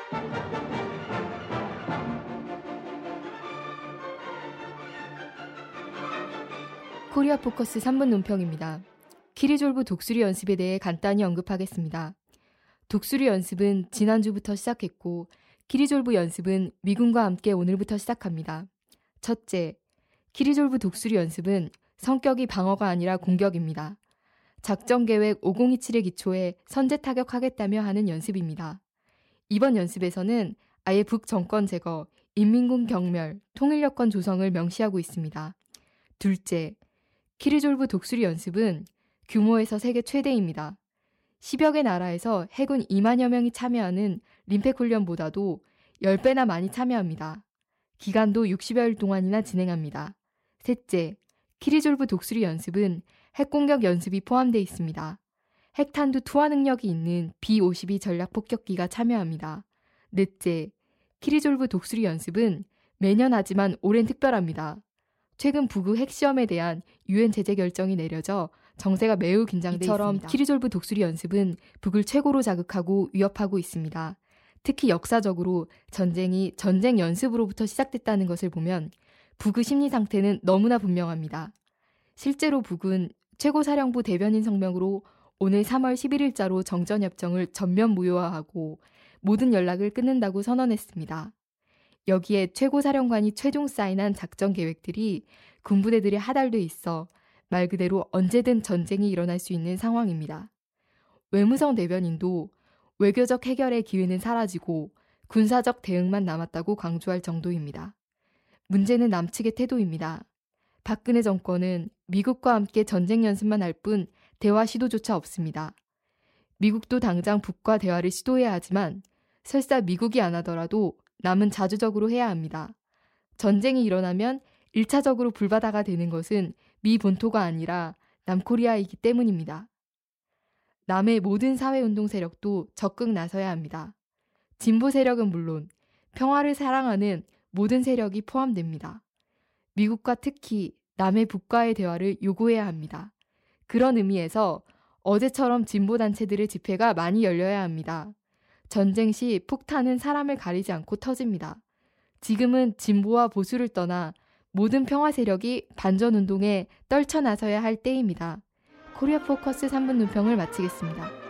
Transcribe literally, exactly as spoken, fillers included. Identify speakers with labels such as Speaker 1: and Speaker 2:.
Speaker 1: 코리아 포커스 삼 분 논평입니다. 키리졸브 독수리 연습에 대해 간단히 언급하겠습니다. 독수리 연습은 지난주부터 시작했고 키리졸브 연습은 미군과 함께 오늘부터 시작합니다. 첫째, 키리졸브 독수리 연습은 성격이 방어가 아니라 공격입니다. 작전계획 오공이칠에 기초해 선제 타격하겠다며 하는 연습입니다. 이번 연습에서는 아예 북정권 제거, 인민군 경멸, 통일여권 조성을 명시하고 있습니다. 둘째, 키리졸브 독수리 연습은 규모에서 세계 최대입니다. 십여 개 나라에서 해군 이만여 명이 참여하는 림팩 훈련보다도 십 배나 많이 참여합니다. 기간도 육십여일 동안이나 진행합니다. 셋째, 키리졸브 독수리 연습은 핵공격 연습이 포함되어 있습니다. 핵탄두 투하 능력이 있는 비 오십이 전략폭격기가 참여합니다. 넷째, 키리졸브 독수리 연습은 매년 하지만 올해는 특별합니다. 최근 북의 핵시험에 대한 유엔 제재 결정이 내려져 정세가 매우 긴장돼 이처럼 있습니다. 키리졸브 독수리 연습은 북을 최고로 자극하고 위협하고 있습니다. 특히 역사적으로 전쟁이 전쟁 연습으로부터 시작됐다는 것을 보면 북의 심리 상태는 너무나 분명합니다. 실제로 북은 최고사령부 대변인 성명으로 오늘 삼월 십일일자로 정전협정을 전면 무효화하고 모든 연락을 끊는다고 선언했습니다. 여기에 최고사령관이 최종 사인한 작전 계획들이 군부대들에 하달돼 있어 말 그대로 언제든 전쟁이 일어날 수 있는 상황입니다. 외무성 대변인도 외교적 해결의 기회는 사라지고 군사적 대응만 남았다고 강조할 정도입니다. 문제는 남측의 태도입니다. 박근혜 정권은 미국과 함께 전쟁 연습만 할 뿐 대화 시도조차 없습니다. 미국도 당장 북과 대화를 시도해야 하지만 설사 미국이 안 하더라도 남은 자주적으로 해야 합니다. 전쟁이 일어나면 일차적으로 불바다가 되는 것은 미 본토가 아니라 남코리아이기 때문입니다. 남의 모든 사회운동 세력도 적극 나서야 합니다. 진보 세력은 물론 평화를 사랑하는 모든 세력이 포함됩니다. 미국과 특히 남의 북과의 대화를 요구해야 합니다. 그런 의미에서 어제처럼 진보단체들의 집회가 많이 열려야 합니다. 전쟁 시 폭탄은 사람을 가리지 않고 터집니다. 지금은 진보와 보수를 떠나 모든 평화 세력이 반전운동에 떨쳐나서야 할 때입니다. 코리아 포커스 삼 분 논평을 마치겠습니다.